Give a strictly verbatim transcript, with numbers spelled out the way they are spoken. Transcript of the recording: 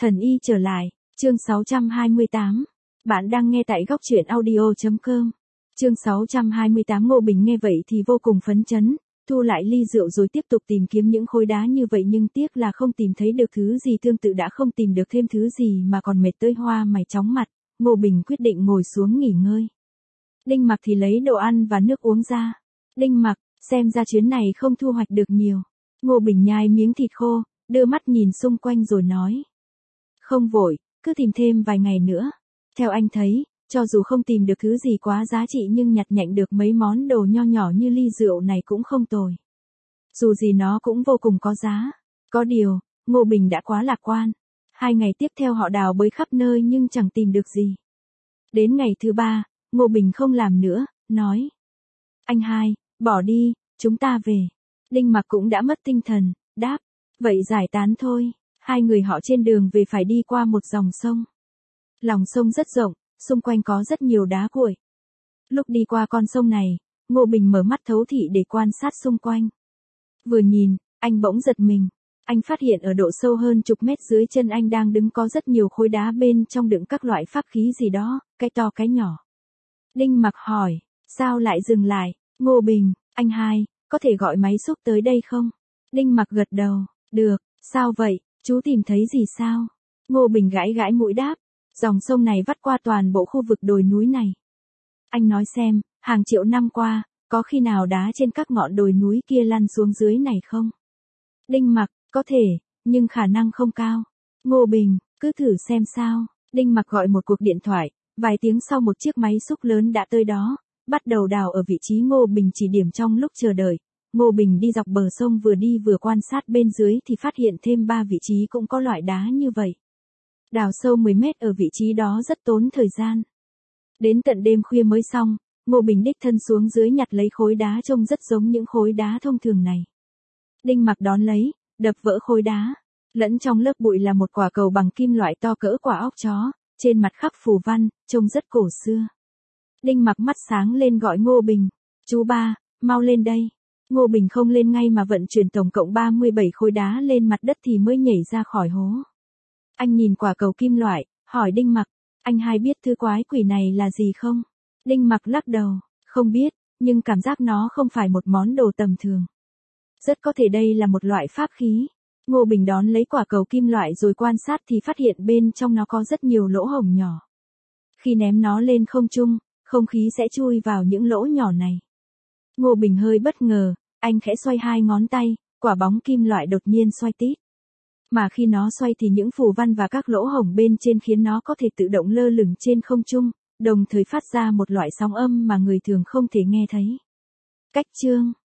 Thần y trở lại, chương sáu trăm hai mươi tám. Bạn đang nghe tại góc truyện audio chấm com. Chương sáu trăm hai mươi tám. Ngô Bình nghe vậy thì vô cùng phấn chấn, thu lại ly rượu rồi tiếp tục tìm kiếm những khối đá như vậy, nhưng tiếc là không tìm thấy được thứ gì tương tự, đã không tìm được thêm thứ gì mà còn mệt tới hoa mày chóng mặt. Ngô Bình quyết định ngồi xuống nghỉ ngơi. Đinh Mặc thì lấy đồ ăn và nước uống ra. Đinh Mặc, xem ra chuyến này không thu hoạch được nhiều. Ngô Bình nhai miếng thịt khô, đưa mắt nhìn xung quanh rồi nói. Không vội, cứ tìm thêm vài ngày nữa. Theo anh thấy, cho dù không tìm được thứ gì quá giá trị nhưng nhặt nhạnh được mấy món đồ nho nhỏ như ly rượu này cũng không tồi. Dù gì nó cũng vô cùng có giá. Có điều, Ngô Bình đã quá lạc quan. Hai ngày tiếp theo họ đào bới khắp nơi nhưng chẳng tìm được gì. Đến ngày thứ ba, Ngô Bình không làm nữa, nói. Anh hai, bỏ đi, chúng ta về. Đinh Mặc cũng đã mất tinh thần, đáp. Vậy giải tán thôi. Hai người họ trên đường về phải đi qua một dòng sông. Lòng sông rất rộng, xung quanh có rất nhiều đá cuội. Lúc đi qua con sông này, Ngô Bình mở mắt thấu thị để quan sát xung quanh. Vừa nhìn, anh bỗng giật mình. Anh phát hiện ở độ sâu hơn chục mét dưới chân anh đang đứng có rất nhiều khối đá, bên trong đựng các loại pháp khí gì đó, cái to cái nhỏ. Đinh Mặc hỏi, sao lại dừng lại? Ngô Bình, anh hai, có thể gọi máy xúc tới đây không? Đinh Mặc gật đầu, được, sao vậy, chú tìm thấy gì sao? Ngô Bình gãi gãi mũi đáp, dòng sông này vắt qua toàn bộ khu vực đồi núi này. Anh nói xem, hàng triệu năm qua, có khi nào đá trên các ngọn đồi núi kia lăn xuống dưới này không? Đinh Mặc, có thể, nhưng khả năng không cao. Ngô Bình, cứ thử xem sao. Đinh Mặc gọi một cuộc điện thoại, vài tiếng sau một chiếc máy xúc lớn đã tới đó, bắt đầu đào ở vị trí Ngô Bình chỉ điểm. Trong lúc chờ đợi, Ngô Bình đi dọc bờ sông, vừa đi vừa quan sát bên dưới thì phát hiện thêm ba vị trí cũng có loại đá như vậy. Đào sâu mười mét ở vị trí đó rất tốn thời gian. Đến tận đêm khuya mới xong, Ngô Bình đích thân xuống dưới nhặt lấy khối đá trông rất giống những khối đá thông thường này. Đinh Mặc đón lấy, đập vỡ khối đá. Lẫn trong lớp bụi là một quả cầu bằng kim loại to cỡ quả óc chó, trên mặt khắc phù văn, trông rất cổ xưa. Đinh Mặc mắt sáng lên gọi Ngô Bình, chú ba, mau lên đây. Ngô Bình không lên ngay mà vận chuyển tổng cộng ba mươi bảy khối đá lên mặt đất thì mới nhảy ra khỏi hố. Anh nhìn quả cầu kim loại, hỏi Đinh Mặc, anh hai biết thứ quái quỷ này là gì không? Đinh Mặc lắc đầu, không biết, nhưng cảm giác nó không phải một món đồ tầm thường. Rất có thể đây là một loại pháp khí. Ngô Bình đón lấy quả cầu kim loại rồi quan sát thì phát hiện bên trong nó có rất nhiều lỗ hổng nhỏ. Khi ném nó lên không trung, không khí sẽ chui vào những lỗ nhỏ này. Ngô Bình hơi bất ngờ, anh khẽ xoay hai ngón tay, quả bóng kim loại đột nhiên xoay tít. Mà khi nó xoay thì những phù văn và các lỗ hổng bên trên khiến nó có thể tự động lơ lửng trên không trung, đồng thời phát ra một loại sóng âm mà người thường không thể nghe thấy. Cách chương